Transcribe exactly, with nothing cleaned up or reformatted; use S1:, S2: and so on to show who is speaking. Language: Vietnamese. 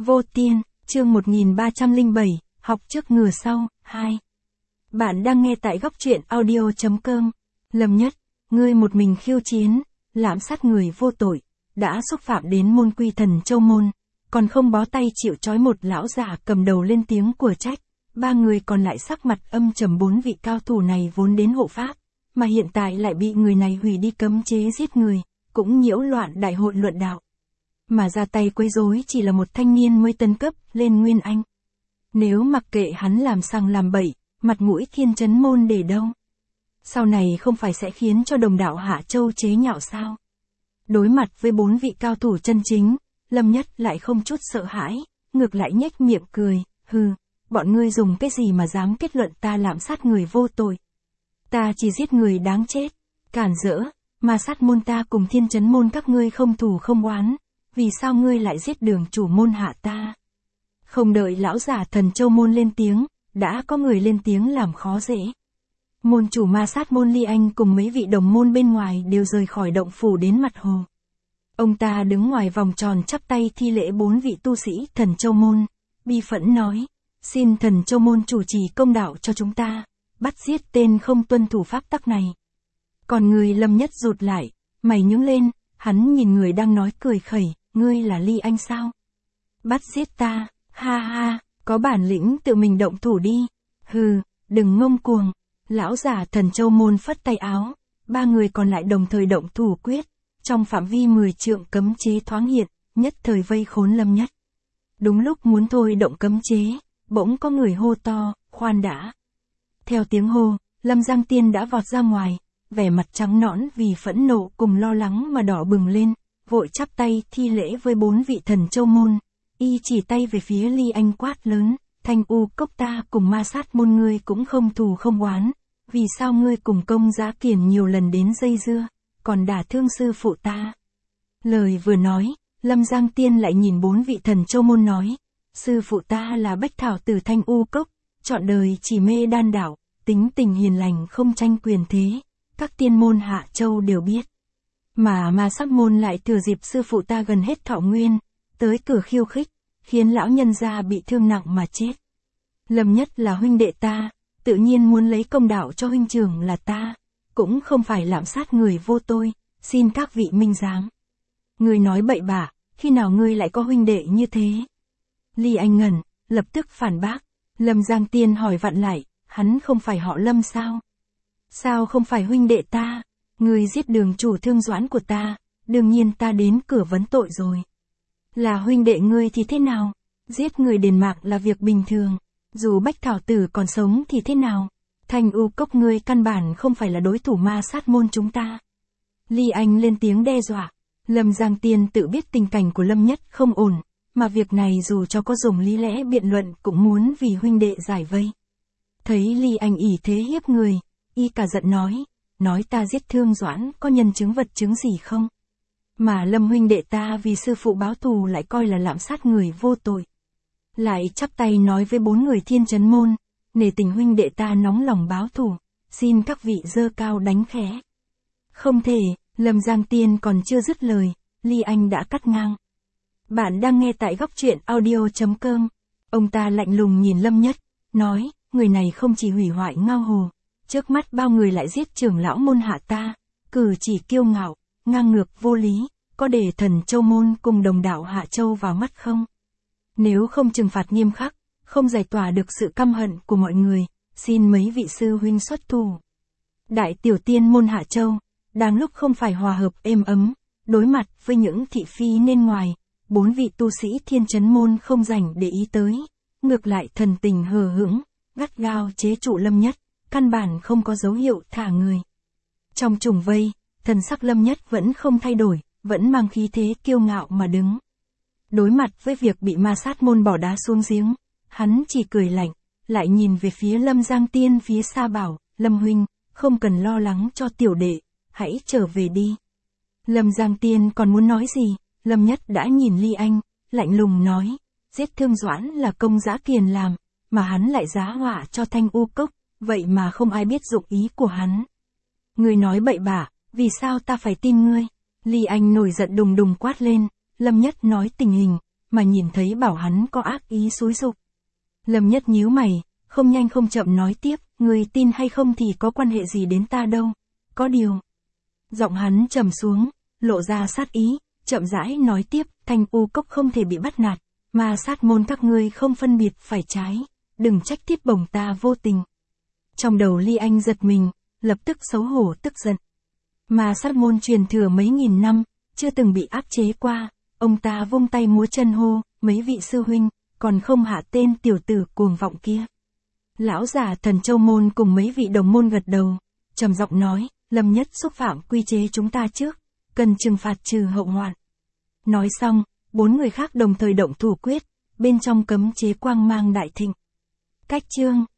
S1: Vô Tiên, chương một nghìn ba trăm lẻ bảy, học trước ngừa sau, hai. Bạn đang nghe tại góc truyện audio.com. Lâm Nhất, ngươi một mình khiêu chiến, lạm sát người vô tội, đã xúc phạm đến môn quy thần châu môn, còn không bó tay chịu trói. Một lão giả cầm đầu lên tiếng của trách, ba người còn lại sắc mặt âm trầm. Bốn vị cao thủ này vốn đến hộ pháp, mà hiện tại lại bị người này hủy đi cấm chế giết người, cũng nhiễu loạn đại hội luận đạo. Mà ra tay quấy rối chỉ là một thanh niên mới tấn cấp lên Nguyên Anh. Nếu mặc kệ hắn làm sằng làm bậy, mặt mũi Thiên Chấn môn để đâu? Sau này không phải sẽ khiến cho đồng đạo Hạ Châu chế nhạo sao? Đối mặt với bốn vị cao thủ chân chính, Lâm Nhất lại không chút sợ hãi, ngược lại nhếch miệng cười, hừ, bọn ngươi dùng cái gì mà dám kết luận ta lạm sát người vô tội? Ta chỉ giết người đáng chết, cản rỡ, mà sát môn ta cùng Thiên Chấn môn các ngươi không thù không oán, vì sao ngươi lại giết đường chủ môn hạ ta? Không đợi lão giả Thần Châu môn lên tiếng, đã có người lên tiếng làm khó dễ. Môn chủ ma sát môn Ly Anh cùng mấy vị đồng môn bên ngoài đều rời khỏi động phủ đến mặt hồ. Ông ta đứng ngoài vòng tròn chắp tay thi lễ bốn vị tu sĩ Thần Châu môn, bi phẫn nói, xin Thần Châu môn chủ trì công đạo cho chúng ta, bắt giết tên không tuân thủ pháp tắc này. Còn người Lâm Nhất rụt lại, mày nhướng lên, hắn nhìn người đang nói cười khẩy, ngươi là Ly Anh sao? Bắt giết ta, ha ha, có bản lĩnh tự mình động thủ đi, hừ, đừng ngông cuồng. Lão giả Thần Châu môn phất tay áo, ba người còn lại đồng thời động thủ quyết, trong phạm vi mười trượng cấm chế thoáng hiện, nhất thời vây khốn Lâm Nhất. Đúng lúc muốn thôi động cấm chế, bỗng có người hô to, khoan đã. Theo tiếng hô, Lâm Giang Tiên đã vọt ra ngoài, vẻ mặt trắng nõn vì phẫn nộ cùng lo lắng mà đỏ bừng lên, vội chắp tay thi lễ với bốn vị Thần Châu môn, y chỉ tay về phía Ly Anh quát lớn, Thanh U Cốc ta cùng ma sát môn ngươi cũng không thù không oán, vì sao ngươi cùng Công Giá Kiền nhiều lần đến dây dưa, còn đả thương sư phụ ta? Lời vừa nói, Lâm Giang Tiên lại nhìn bốn vị Thần Châu môn nói, sư phụ ta là Bách Thảo Tử Thanh U Cốc, trọn đời chỉ mê đan đạo, tính tình hiền lành không tranh quyền thế, các tiên môn Hạ Châu đều biết. Mà ma sát môn lại thừa dịp sư phụ ta gần hết thọ nguyên, tới cửa khiêu khích, khiến lão nhân gia bị thương nặng mà chết. Lâm Nhất là huynh đệ ta, tự nhiên muốn lấy công đạo cho huynh trưởng là ta, cũng không phải lạm sát người vô tội, xin các vị minh giám. Ngươi nói bậy bạ, khi nào ngươi lại có huynh đệ như thế? Ly Anh ngẩn, lập tức phản bác. Lâm Giang Tiên hỏi vặn lại, hắn không phải họ Lâm sao? Sao không phải huynh đệ ta? Ngươi giết đường chủ Thương Doãn của ta, đương nhiên ta đến cửa vấn tội rồi. Là huynh đệ ngươi thì thế nào? Giết người đền mạng là việc bình thường, dù Bách Thảo Tử còn sống thì thế nào? Thanh U Cốc ngươi căn bản không phải là đối thủ ma sát môn chúng ta. Ly Anh lên tiếng đe dọa. Lâm Giang Tiên tự biết tình cảnh của Lâm Nhất không ổn, mà việc này dù cho có dùng lý lẽ biện luận cũng muốn vì huynh đệ giải vây. Thấy Ly Anh ỷ thế hiếp người, y cả giận nói, nói ta giết Thương Doãn có nhân chứng vật chứng gì không? Mà Lâm huynh đệ ta vì sư phụ báo thù lại coi là lạm sát người vô tội. Lại chắp tay nói với bốn người Thiên Chấn môn, nể tình huynh đệ ta nóng lòng báo thù, xin các vị dơ cao đánh khẽ. Không thể, Lâm Giang Tiên còn chưa dứt lời, Ly Anh đã cắt ngang. Bạn đang nghe tại góc truyện audio.com. Ông ta lạnh lùng nhìn Lâm Nhất, nói, người này không chỉ hủy hoại Ngao Hồ, trước mắt bao người lại giết trưởng lão môn hạ ta, cử chỉ kiêu ngạo, ngang ngược vô lý, có để Thần Châu môn cùng đồng đạo Hạ Châu vào mắt không? Nếu không trừng phạt nghiêm khắc, không giải tỏa được sự căm hận của mọi người, xin mấy vị sư huynh xuất thủ. Đại tiểu tiên môn Hạ Châu, đang lúc không phải hòa hợp êm ấm, đối mặt với những thị phi nên ngoài, bốn vị tu sĩ Thiên Chấn môn không rảnh để ý tới, ngược lại thần tình hờ hững, gắt gao chế trụ Lâm Nhất, căn bản không có dấu hiệu thả người. Trong trùng vây, thần sắc Lâm Nhất vẫn không thay đổi, vẫn mang khí thế kiêu ngạo mà đứng. Đối mặt với việc bị ma sát môn bỏ đá xuống giếng, hắn chỉ cười lạnh, lại nhìn về phía Lâm Giang Tiên phía xa bảo, Lâm huynh, không cần lo lắng cho tiểu đệ, hãy trở về đi. Lâm Giang Tiên còn muốn nói gì, Lâm Nhất đã nhìn Ly Anh, lạnh lùng nói, giết Thương Doãn là Công Giá Kiền làm, mà hắn lại giá họa cho Thanh U Cốc, vậy mà không ai biết dụng ý của hắn. Ngươi nói bậy bạ, vì sao ta phải tin ngươi? Ly Anh nổi giận đùng đùng quát lên, Lâm Nhất nói tình hình, mà nhìn thấy bảo hắn có ác ý xúi giục. Lâm Nhất nhíu mày, không nhanh không chậm nói tiếp, người tin hay không thì có quan hệ gì đến ta đâu, có điều. Giọng hắn trầm xuống, lộ ra sát ý, chậm rãi nói tiếp, Thanh U Cốc không thể bị bắt nạt, mà sát môn các ngươi không phân biệt phải trái, đừng trách Tiết Bổng ta vô tình. Trong đầu Ly Anh giật mình, lập tức xấu hổ tức giận. Mà sát môn truyền thừa mấy nghìn năm, chưa từng bị áp chế qua, ông ta vung tay múa chân hô, mấy vị sư huynh, còn không hạ tên tiểu tử cuồng vọng kia. Lão giả Thần Châu môn cùng mấy vị đồng môn gật đầu, trầm giọng nói, Lâm Nhất xúc phạm quy chế chúng ta trước, cần trừng phạt trừ hậu hoạn. Nói xong, bốn người khác đồng thời động thủ quyết, bên trong cấm chế quang mang đại thịnh. Cách chương